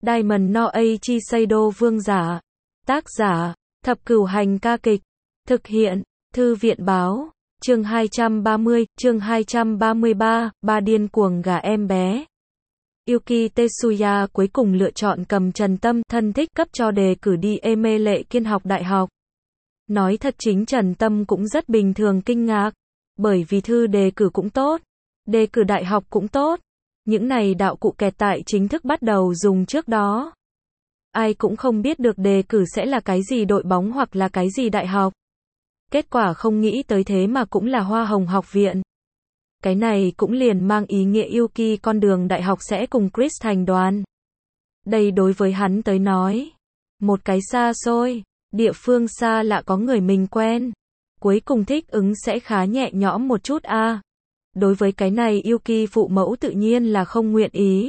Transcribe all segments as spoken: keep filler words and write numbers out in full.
Diamond no Eiichi Seido Vương giả. Tác giả, Thập Cửu Hành ca kịch. Thực hiện, Thư viện báo. Chương hai trăm ba mươi, chương hai trăm ba mươi ba, ba điên cuồng gả em bé. Yuki Tetsuya cuối cùng lựa chọn cầm Trần Tâm, thân thích cấp cho đề cử đi Eme Lệ Kiên học đại học. Nói thật chính Trần Tâm cũng rất bình thường kinh ngạc, bởi vì thư đề cử cũng tốt, đề cử đại học cũng tốt. Những này đạo cụ kẹt tại chính thức bắt đầu dùng trước đó. Ai cũng không biết được đề cử sẽ là cái gì đội bóng hoặc là cái gì đại học. Kết quả không nghĩ tới thế mà cũng là Hoa Hồng học viện. Cái này cũng liền mang ý nghĩa Yuki con đường đại học sẽ cùng Chris thành đoàn. Đây đối với hắn tới nói, một cái xa xôi, địa phương xa lạ có người mình quen. Cuối cùng thích ứng sẽ khá nhẹ nhõm một chút a. À. Đối với cái này Yuki phụ mẫu tự nhiên là không nguyện ý.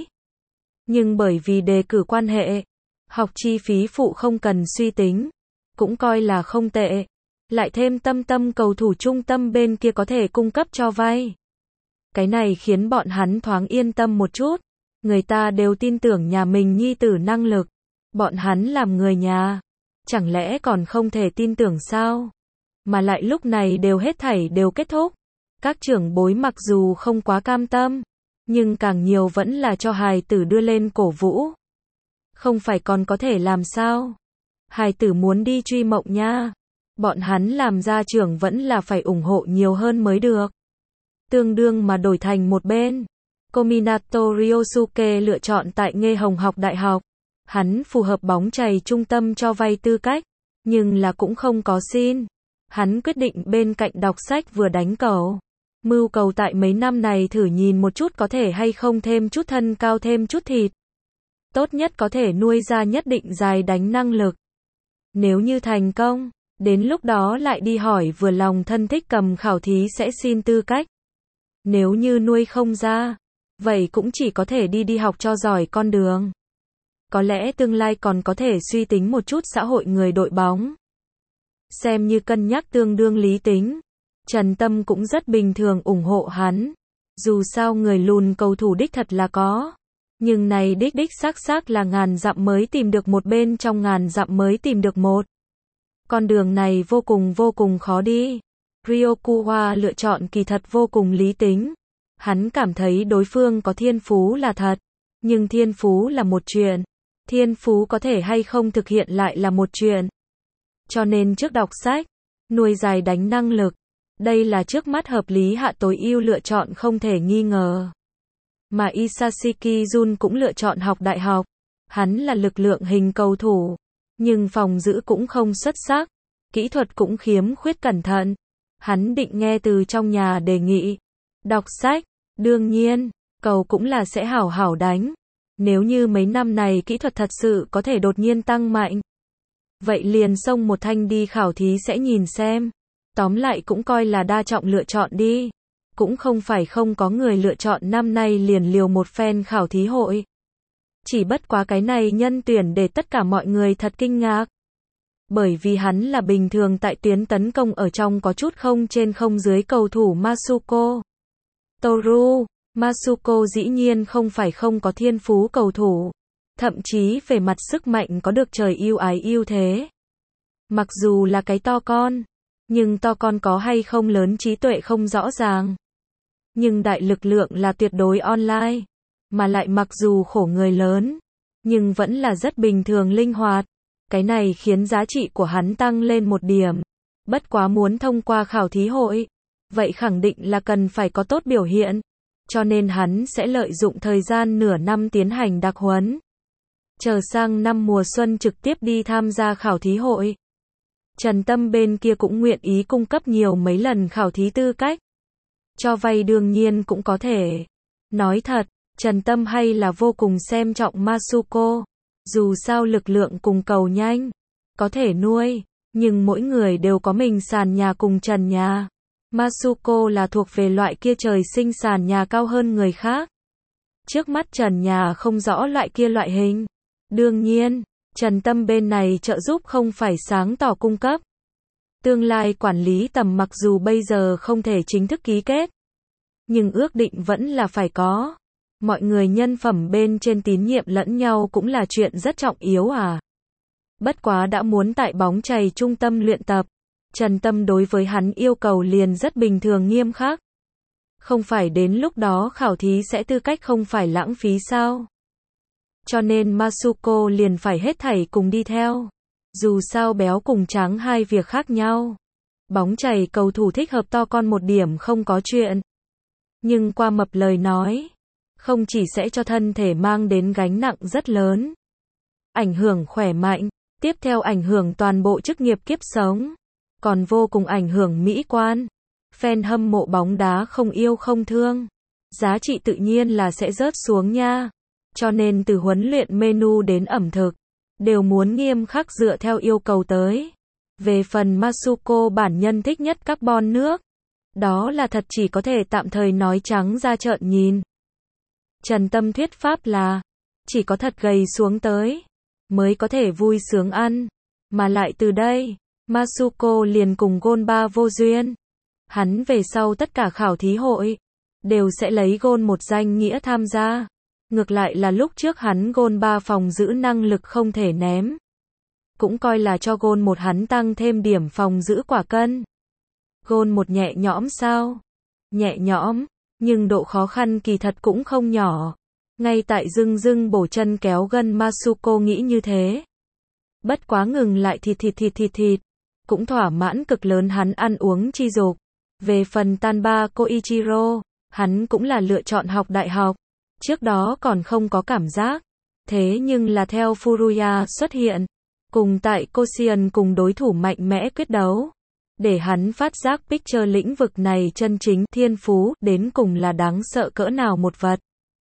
Nhưng bởi vì đề cử quan hệ, học chi phí phụ không cần suy tính, cũng coi là không tệ. Lại thêm Tâm Tâm cầu thủ trung tâm bên kia có thể cung cấp cho vay. Cái này khiến bọn hắn thoáng yên tâm một chút. Người ta đều tin tưởng nhà mình nhi tử năng lực. Bọn hắn làm người nhà. Chẳng lẽ còn không thể tin tưởng sao? Mà lại lúc này đều hết thảy đều kết thúc. Các trưởng bối mặc dù không quá cam tâm, nhưng càng nhiều vẫn là cho hài tử đưa lên cổ vũ. Không phải còn có thể làm sao? Hài tử muốn đi truy mộng nha. Bọn hắn làm gia trưởng vẫn là phải ủng hộ nhiều hơn mới được. Tương đương mà đổi thành một bên. Kominato Ryosuke lựa chọn tại Nghê Hồng học đại học. Hắn phù hợp bóng chày trung tâm cho vay tư cách, nhưng là cũng không có xin. Hắn quyết định bên cạnh đọc sách vừa đánh cầu. Mưu cầu tại mấy năm này thử nhìn một chút có thể hay không thêm chút thân cao thêm chút thịt. Tốt nhất có thể nuôi ra nhất định dài đánh năng lực. Nếu như thành công, đến lúc đó lại đi hỏi vừa lòng thân thích cầm khảo thí sẽ xin tư cách. Nếu như nuôi không ra, vậy cũng chỉ có thể đi đi học cho giỏi con đường. Có lẽ tương lai còn có thể suy tính một chút xã hội người đội bóng. Xem như cân nhắc tương đương lý tính. Trần Tâm cũng rất bình thường ủng hộ hắn. Dù sao người lùn cầu thủ đích thật là có. Nhưng này đích đích xác xác là ngàn dặm mới tìm được một bên trong ngàn dặm mới tìm được một. Con đường này vô cùng vô cùng khó đi. Ryokuwa lựa chọn kỳ thật vô cùng lý tính. Hắn cảm thấy đối phương có thiên phú là thật. Nhưng thiên phú là một chuyện. Thiên phú có thể hay không thực hiện lại là một chuyện. Cho nên trước đọc sách, nuôi dài đánh năng lực. Đây là trước mắt hợp lý hạ tối ưu lựa chọn không thể nghi ngờ. Mà Isashiki Jun cũng lựa chọn học đại học. Hắn là lực lượng hình cầu thủ. Nhưng phòng giữ cũng không xuất sắc. Kỹ thuật cũng khiếm khuyết cẩn thận. Hắn định nghe từ trong nhà đề nghị. Đọc sách, đương nhiên, cầu cũng là sẽ hảo hảo đánh. Nếu như mấy năm này kỹ thuật thật sự có thể đột nhiên tăng mạnh. Vậy liền xông một thanh đi khảo thí sẽ nhìn xem. Tóm lại cũng coi là đa trọng lựa chọn đi. Cũng không phải không có người lựa chọn năm nay liền liều một phen khảo thí hội. Chỉ bất quá cái này nhân tuyển để tất cả mọi người thật kinh ngạc. Bởi vì hắn là bình thường tại tuyến tấn công ở trong có chút không trên không dưới cầu thủ Masuko Toru. Masuko dĩ nhiên không phải không có thiên phú cầu thủ. Thậm chí về mặt sức mạnh có được trời yêu ái yêu thế. Mặc dù là cái to con. Nhưng to con có hay không lớn trí tuệ không rõ ràng. Nhưng đại lực lượng là tuyệt đối online. Mà lại mặc dù khổ người lớn. Nhưng vẫn là rất bình thường linh hoạt. Cái này khiến giá trị của hắn tăng lên một điểm. Bất quá muốn thông qua khảo thí hội. Vậy khẳng định là cần phải có tốt biểu hiện. Cho nên hắn sẽ lợi dụng thời gian nửa năm tiến hành đặc huấn. Chờ sang năm mùa xuân trực tiếp đi tham gia khảo thí hội. Trần Tâm bên kia cũng nguyện ý cung cấp nhiều mấy lần khảo thí tư cách. Cho vay đương nhiên cũng có thể. Nói thật, Trần Tâm hay là vô cùng xem trọng Masuko. Dù sao lực lượng cùng cầu nhanh. Có thể nuôi. Nhưng mỗi người đều có mình sàn nhà cùng trần nhà. Masuko là thuộc về loại kia trời sinh sàn nhà cao hơn người khác. Trước mắt trần nhà không rõ loại kia loại hình. Đương nhiên, Trần Tâm bên này trợ giúp không phải sáng tỏ cung cấp. Tương lai quản lý tầm mặc dù bây giờ không thể chính thức ký kết. Nhưng ước định vẫn là phải có. Mọi người nhân phẩm bên trên tín nhiệm lẫn nhau cũng là chuyện rất trọng yếu à. Bất quá đã muốn tại bóng chày trung tâm luyện tập, Trần Tâm đối với hắn yêu cầu liền rất bình thường nghiêm khắc. Không phải đến lúc đó khảo thí sẽ tư cách không phải lãng phí sao? Cho nên Masuko liền phải hết thảy cùng đi theo. Dù sao béo cùng trắng hai việc khác nhau. Bóng chày cầu thủ thích hợp to con một điểm không có chuyện. Nhưng qua mập lời nói, không chỉ sẽ cho thân thể mang đến gánh nặng rất lớn, ảnh hưởng khỏe mạnh, tiếp theo ảnh hưởng toàn bộ chức nghiệp kiếp sống, còn vô cùng ảnh hưởng mỹ quan. Fan hâm mộ bóng đá không yêu không thương, giá trị tự nhiên là sẽ rớt xuống nha. Cho nên từ huấn luyện menu đến ẩm thực, đều muốn nghiêm khắc dựa theo yêu cầu tới. Về phần Masuko bản nhân thích nhất carbon nước, đó là thật chỉ có thể tạm thời nói trắng ra trợn nhìn. Trần Tâm thuyết pháp là, chỉ có thật gầy xuống tới, mới có thể vui sướng ăn. Mà lại từ đây, Masuko liền cùng Gonba vô duyên. Hắn về sau tất cả khảo thí hội, đều sẽ lấy Gon một danh nghĩa tham gia. Ngược lại là lúc trước hắn Gonba phòng giữ năng lực không thể ném. Cũng coi là cho Gon một hắn tăng thêm điểm phòng giữ quả cân. Gon một nhẹ nhõm sao? Nhẹ nhõm, nhưng độ khó khăn kỳ thật cũng không nhỏ. Ngay tại dưng dưng bổ chân kéo gân Masuko nghĩ như thế. Bất quá ngừng lại thịt thịt thịt thịt thịt. Cũng thỏa mãn cực lớn hắn ăn uống chi dục. Về phần Tanba Koichiro, hắn cũng là lựa chọn học đại học. Trước đó còn không có cảm giác. Thế nhưng là theo Furuya xuất hiện, cùng tại Koshien cùng đối thủ mạnh mẽ quyết đấu, để hắn phát giác picture lĩnh vực này chân chính thiên phú đến cùng là đáng sợ cỡ nào một vật.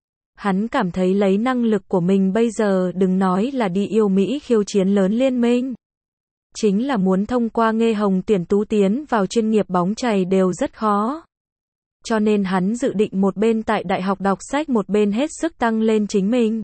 Hắn cảm thấy lấy năng lực của mình bây giờ đừng nói là đi yêu Mỹ khiêu chiến lớn liên minh. Chính là muốn thông qua Nghê Hồng tuyển tú tiến vào chuyên nghiệp bóng chày đều rất khó. Cho nên hắn dự định một bên tại đại học đọc sách một bên hết sức tăng lên chính mình.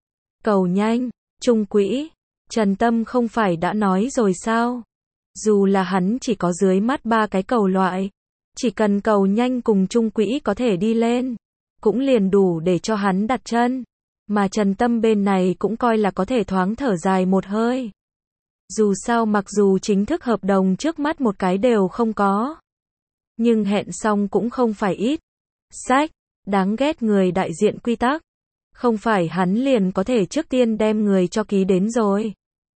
Cầu nhanh, trung quỹ, Trần Tâm không phải đã nói rồi sao? Dù là hắn chỉ có dưới mắt ba cái cầu loại, chỉ cần cầu nhanh cùng trung quỹ có thể đi lên, cũng liền đủ để cho hắn đặt chân. Mà Trần Tâm bên này cũng coi là có thể thoáng thở dài một hơi. Dù sao mặc dù chính thức hợp đồng trước mắt một cái đều không có, nhưng hẹn xong cũng không phải ít. Sách, đáng ghét người đại diện quy tắc. Không phải hắn liền có thể trước tiên đem người cho ký đến rồi.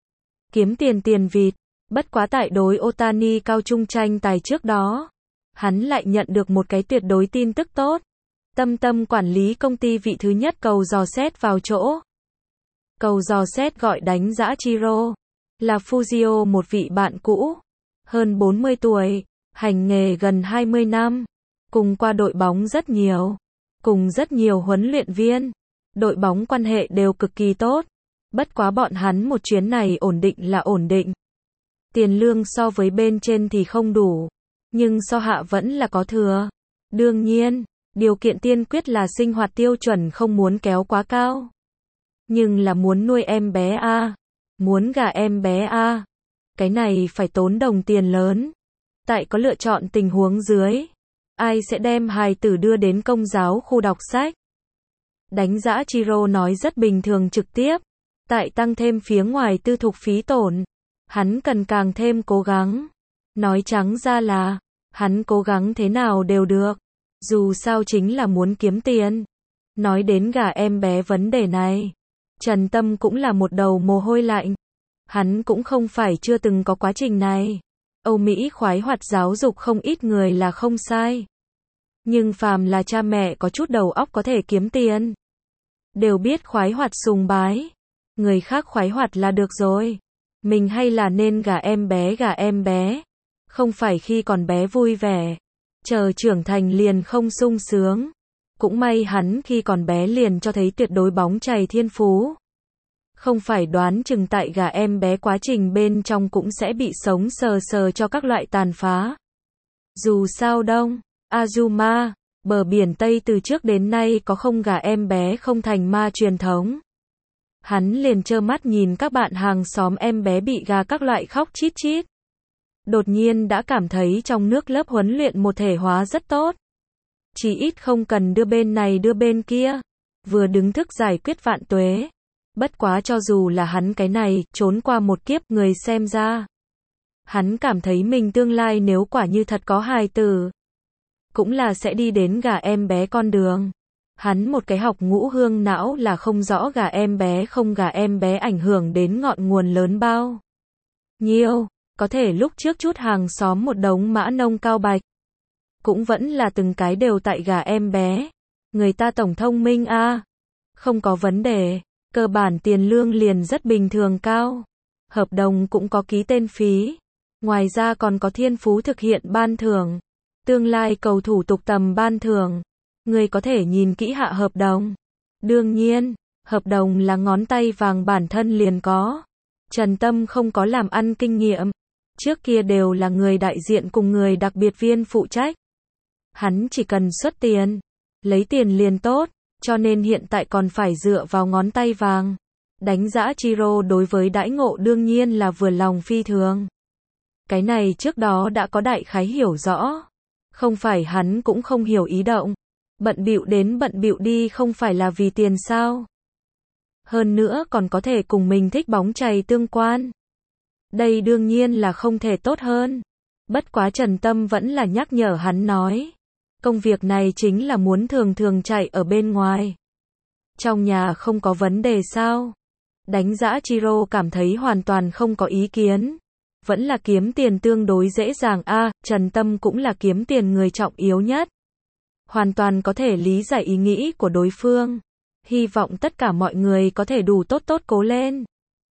Kiếm tiền tiền vịt. Bất quá tại đối Otani cao trung tranh tài trước đó, hắn lại nhận được một cái tuyệt đối tin tức tốt. Tâm Tâm quản lý công ty vị thứ nhất cầu dò xét vào chỗ. Cầu dò xét gọi đánh giã Chiro, là Fujio một vị bạn cũ, hơn bốn mươi tuổi, hành nghề gần hai mươi năm, cùng qua đội bóng rất nhiều, cùng rất nhiều huấn luyện viên, đội bóng quan hệ đều cực kỳ tốt. Bất quá bọn hắn một chuyến này ổn định là ổn định. Tiền lương so với bên trên thì không đủ, nhưng so hạ vẫn là có thừa. Đương nhiên, điều kiện tiên quyết là sinh hoạt tiêu chuẩn không muốn kéo quá cao. Nhưng là muốn nuôi em bé a, muốn gả em bé a, cái này phải tốn đồng tiền lớn. Tại có lựa chọn tình huống dưới, ai sẽ đem hài tử đưa đến công giáo khu đọc sách? Đánh giã Chiro nói rất bình thường trực tiếp. Tại tăng thêm phía ngoài tư thục phí tổn, hắn cần càng thêm cố gắng. Nói trắng ra là, hắn cố gắng thế nào đều được. Dù sao chính là muốn kiếm tiền. Nói đến gả em bé vấn đề này, Trần Tâm cũng là một đầu mồ hôi lạnh. Hắn cũng không phải chưa từng có quá trình này. Âu Mỹ khoái hoạt giáo dục không ít người là không sai. Nhưng phàm là cha mẹ có chút đầu óc có thể kiếm tiền, đều biết khoái hoạt sùng bái. Người khác khoái hoạt là được rồi. Mình hay là nên gả em bé gả em bé. Không phải khi còn bé vui vẻ, chờ trưởng thành liền không sung sướng. Cũng may hắn khi còn bé liền cho thấy tuyệt đối bóng chày thiên phú. Không phải đoán chừng tại gả em bé quá trình bên trong cũng sẽ bị sống sờ sờ cho các loại tàn phá. Dù sao đông, Azuma, bờ biển Tây từ trước đến nay có không gả em bé không thành ma truyền thống. Hắn liền trơ mắt nhìn các bạn hàng xóm em bé bị gà các loại khóc chít chít. Đột nhiên đã cảm thấy trong nước lớp huấn luyện một thể hóa rất tốt. Chỉ ít không cần đưa bên này đưa bên kia. vừa đứng thức giải quyết vạn tuế. Bất quá cho dù là hắn cái này, trốn qua một kiếp, người xem ra. Hắn cảm thấy mình tương lai nếu quả như thật có hài tử, cũng là sẽ đi đến gả em bé con đường. Hắn một cái học ngũ hương não là không rõ gả em bé không gả em bé ảnh hưởng đến ngọn nguồn lớn bao nhiêu. Có thể lúc trước chút hàng xóm một đống mã nông cao bạch, cũng vẫn là từng cái đều tại gả em bé. Người ta tổng thông minh a, à. Không có vấn đề, cơ bản tiền lương liền rất bình thường cao. Hợp đồng cũng có ký tên phí. Ngoài ra còn có thiên phú thực hiện ban thưởng. Tương lai cầu thủ tục tầm ban thưởng. Người có thể nhìn kỹ hạ hợp đồng. Đương nhiên, hợp đồng là ngón tay vàng bản thân liền có. Trần Tâm không có làm ăn kinh nghiệm. Trước kia đều là người đại diện cùng người đặc biệt viên phụ trách. Hắn chỉ cần xuất tiền, lấy tiền liền tốt, cho nên hiện tại còn phải dựa vào ngón tay vàng. Đánh giá Chiro đối với đãi ngộ đương nhiên là vừa lòng phi thường. Cái này trước đó đã có đại khái hiểu rõ. Không phải hắn cũng không hiểu ý động. Bận bịu đến bận bịu đi không phải là vì tiền sao. Hơn nữa còn có thể cùng mình thích bóng chày tương quan. Đây đương nhiên là không thể tốt hơn. Bất quá Trần Tâm vẫn là nhắc nhở hắn nói. Công việc này chính là muốn thường thường chạy ở bên ngoài. Trong nhà không có vấn đề sao? Đánh giá Chiro cảm thấy hoàn toàn không có ý kiến. Vẫn là kiếm tiền tương đối dễ dàng a, à, Trần Tâm cũng là kiếm tiền người trọng yếu nhất. Hoàn toàn có thể lý giải ý nghĩ của đối phương. Hy vọng tất cả mọi người có thể đủ tốt tốt cố lên.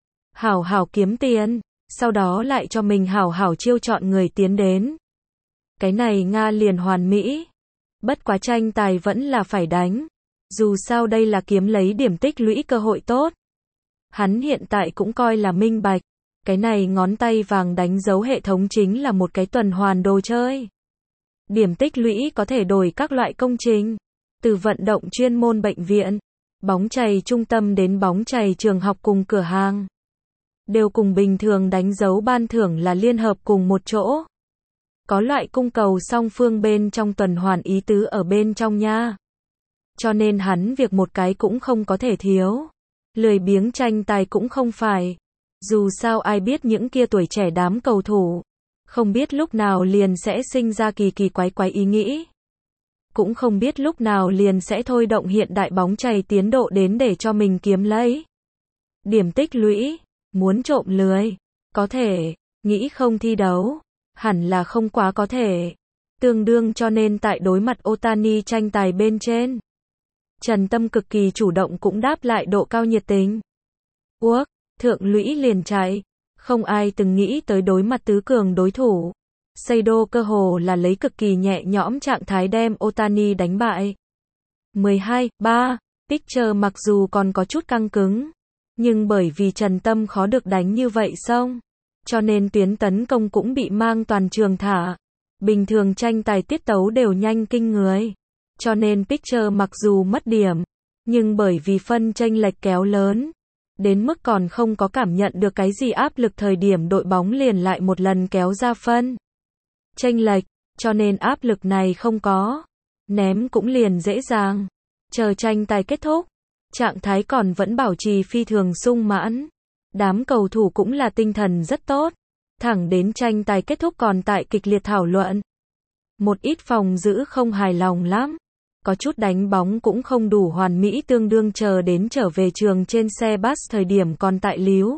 Hảo hảo kiếm tiền, sau đó lại cho mình hảo hảo chiêu chọn người tiến đến. Cái này Nga liền hoàn mỹ. Bất quá tranh tài vẫn là phải đánh. Dù sao đây là kiếm lấy điểm tích lũy cơ hội tốt. Hắn hiện tại cũng coi là minh bạch. Cái này ngón tay vàng đánh dấu hệ thống chính là một cái tuần hoàn đồ chơi. Điểm tích lũy có thể đổi các loại công trình. Từ vận động chuyên môn bệnh viện, bóng chày trung tâm đến bóng chày trường học cùng cửa hàng. Đều cùng bình thường đánh dấu ban thưởng là liên hợp cùng một chỗ. Có loại cung cầu song phương bên trong tuần hoàn ý tứ ở bên trong nha. Cho nên hắn việc một cái cũng không có thể thiếu. Lười biếng tranh tài cũng không phải. Dù sao ai biết những kia tuổi trẻ đám cầu thủ. Không biết lúc nào liền sẽ sinh ra kỳ kỳ quái quái ý nghĩ. Cũng không biết lúc nào liền sẽ thôi động hiện đại bóng chày tiến độ đến để cho mình kiếm lấy điểm tích lũy. Muốn trộm lười. Có thể. Nghĩ không thi đấu. Hẳn là không quá có thể. Tương đương cho nên tại đối mặt Otani tranh tài bên trên. Trần Tâm cực kỳ chủ động cũng đáp lại độ cao nhiệt tình. Uốc, thượng lũy liền chạy. Không ai từng nghĩ tới đối mặt tứ cường đối thủ. Seido cơ hồ là lấy cực kỳ nhẹ nhõm trạng thái đem Otani đánh bại. mười hai ba, Pitcher mặc dù còn có chút căng cứng. Nhưng bởi vì Trần Tâm khó được đánh như vậy xong. Cho nên tuyến tấn công cũng bị mang toàn trường thả. Bình thường tranh tài tiết tấu đều nhanh kinh người. Cho nên Pitcher mặc dù mất điểm. Nhưng bởi vì phân chênh lệch kéo lớn. Đến mức còn không có cảm nhận được cái gì áp lực thời điểm đội bóng liền lại một lần kéo ra phân chênh lệch. Cho nên áp lực này không có. Ném cũng liền dễ dàng. Chờ tranh tài kết thúc. Trạng thái còn vẫn bảo trì phi thường sung mãn. Đám cầu thủ cũng là tinh thần rất tốt. Thẳng đến tranh tài kết thúc còn tại kịch liệt thảo luận. Một ít phòng giữ không hài lòng lắm. Có chút đánh bóng cũng không đủ hoàn mỹ tương đương chờ đến trở về trường trên xe bus thời điểm còn tại líu.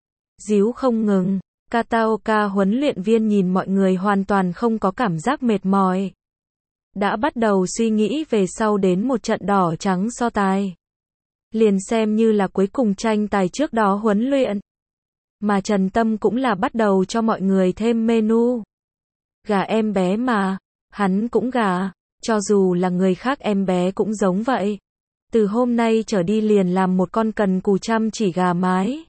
Díu không ngừng. Kataoka huấn luyện viên nhìn mọi người hoàn toàn không có cảm giác mệt mỏi. Đã bắt đầu suy nghĩ về sau đến một trận đỏ trắng so tài. Liền xem như là cuối cùng tranh tài trước đó huấn luyện. Mà Trần Tâm cũng là bắt đầu cho mọi người thêm menu. Gà em bé mà, hắn cũng gà, cho dù là người khác em bé cũng giống vậy. Từ hôm nay trở đi liền làm một con cần cù chăm chỉ gà mái.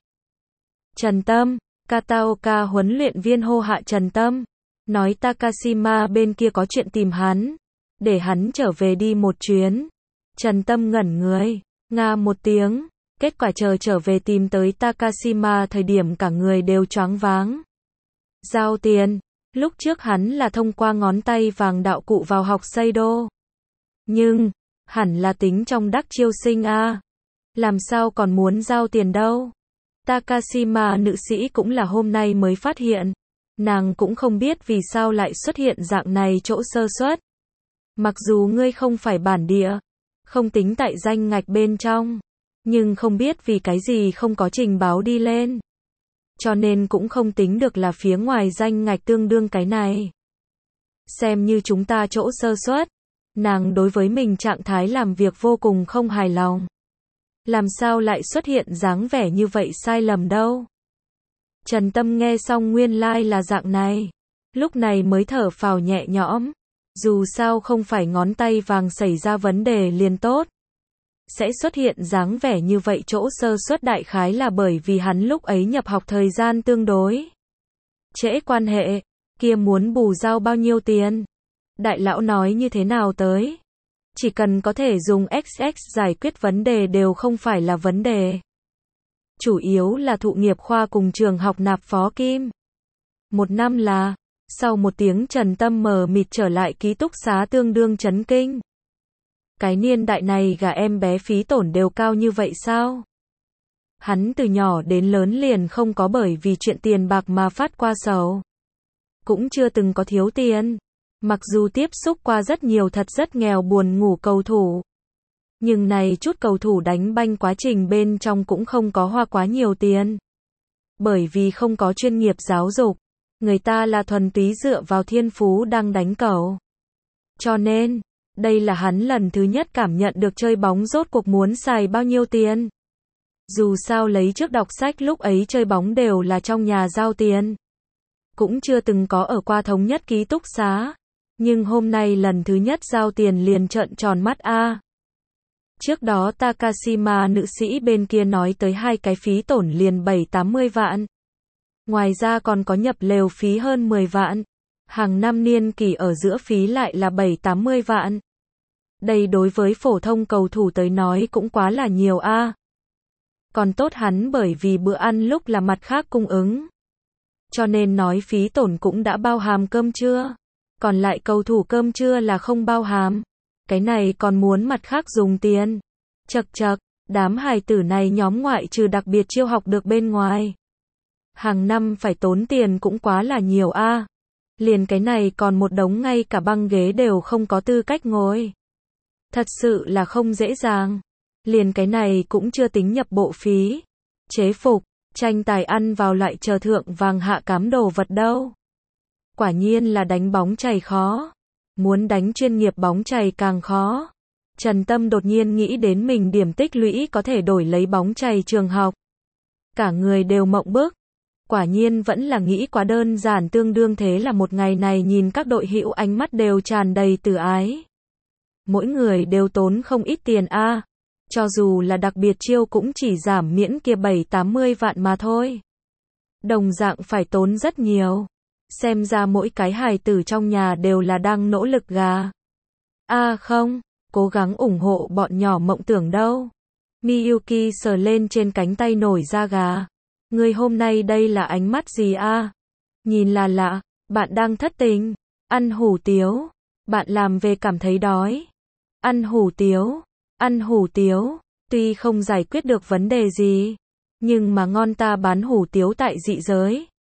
Trần Tâm, Kataoka huấn luyện viên hô hạ Trần Tâm, nói Takashima bên kia có chuyện tìm hắn, để hắn trở về đi một chuyến. Trần Tâm ngẩn người, nga một tiếng, kết quả chờ trở về tìm tới Takashima thời điểm cả người đều choáng váng. Giao tiền, lúc trước hắn là thông qua ngón tay vàng đạo cụ vào học Seido. Nhưng, Hẳn là tính trong đắc chiêu sinh a. Làm sao còn muốn giao tiền đâu. Takashima nữ sĩ cũng là hôm nay mới phát hiện. Nàng cũng không biết vì sao lại xuất hiện dạng này chỗ sơ suất. Mặc dù ngươi không phải bản địa, không tính tại danh ngạch bên trong, nhưng không biết vì cái gì không có trình báo đi lên. Cho nên cũng không tính được là phía ngoài danh ngạch tương đương cái này. Xem như chúng ta chỗ sơ suất. Nàng đối với mình trạng thái làm việc vô cùng không hài lòng. Làm sao lại xuất hiện dáng vẻ như vậy sai lầm đâu. Trần Tâm nghe xong nguyên lai like là dạng này. Lúc này mới thở phào nhẹ nhõm. Dù sao không phải ngón tay vàng xảy ra vấn đề liền tốt. Sẽ xuất hiện dáng vẻ như vậy chỗ sơ suất đại khái là bởi vì hắn lúc ấy nhập học thời gian tương đối trễ quan hệ, kia muốn bù giao bao nhiêu tiền. Đại lão nói như thế nào tới. Chỉ cần có thể dùng ích ích giải quyết vấn đề đều không phải là vấn đề. Chủ yếu là thụ nghiệp khoa cùng trường học nạp phó kim. Một năm là, sau một tiếng Trần Tâm mờ mịt trở lại ký túc xá tương đương chấn kinh. Cái niên đại này gả em bé phí tổn đều cao như vậy sao? Hắn từ nhỏ đến lớn liền không có bởi vì chuyện tiền bạc mà phát qua sầu. Cũng chưa từng có thiếu tiền. Mặc dù tiếp xúc qua rất nhiều thật rất nghèo buồn ngủ cầu thủ. Nhưng này chút cầu thủ đánh banh quá trình bên trong cũng không có hoa quá nhiều tiền. Bởi vì không có chuyên nghiệp giáo dục. Người ta là thuần túy dựa vào thiên phú đang đánh cầu. Cho nên, đây là hắn lần thứ nhất cảm nhận được chơi bóng rốt cuộc muốn xài bao nhiêu tiền. Dù sao lấy trước đọc sách lúc ấy chơi bóng đều là trong nhà giao tiền. Cũng chưa từng có ở qua thống nhất ký túc xá. Nhưng hôm nay lần thứ nhất giao tiền liền trợn tròn mắt a. Trước đó Takashima nữ sĩ bên kia nói tới hai cái phí tổn liền bảy tám mươi vạn. Ngoài ra còn có nhập lều phí hơn mười vạn. Hàng năm niên kỳ ở giữa phí lại là bảy tám mươi vạn. Đây đối với phổ thông cầu thủ tới nói cũng quá là nhiều a. Còn tốt hắn bởi vì bữa ăn lúc là mặt khác cung ứng. Cho nên nói phí tổn cũng đã bao hàm cơm trưa. Còn lại cầu thủ cơm trưa là không bao hàm. Cái này còn muốn mặt khác dùng tiền. Chậc chậc, đám hài tử này nhóm ngoại trừ đặc biệt chiêu học được bên ngoài. Hàng năm phải tốn tiền cũng quá là nhiều a. Liền cái này còn một đống ngay cả băng ghế đều không có tư cách ngồi. Thật sự là không dễ dàng. Liền cái này cũng chưa tính nhập bộ phí. Chế phục, tranh tài ăn vào lại chờ thượng vàng hạ cám đồ vật đâu. Quả nhiên là đánh bóng chày khó. Muốn đánh chuyên nghiệp bóng chày càng khó. Trần Tâm đột nhiên nghĩ đến mình điểm tích lũy có thể đổi lấy bóng chày trường học. Cả người đều mộng bức. Quả nhiên vẫn là nghĩ quá đơn giản tương đương thế là một ngày này nhìn các đội hữu ánh mắt đều tràn đầy từ ái. Mỗi người đều tốn không ít tiền a. Cho dù là đặc biệt chiêu cũng chỉ giảm miễn kia bảy tám mươi vạn mà thôi. Đồng dạng phải tốn rất nhiều. Xem ra mỗi cái hài tử trong nhà đều là đang nỗ lực gà. A không, cố gắng ủng hộ bọn nhỏ mộng tưởng đâu. Miyuki sờ lên trên cánh tay nổi da gà. Người hôm nay đây là ánh mắt gì a? Nhìn là lạ, bạn đang thất tình. Ăn hủ tiếu. Bạn làm về cảm thấy đói. Ăn hủ tiếu. Ăn hủ tiếu. Tuy không giải quyết được vấn đề gì. Nhưng mà ngon ta bán hủ tiếu tại dị giới.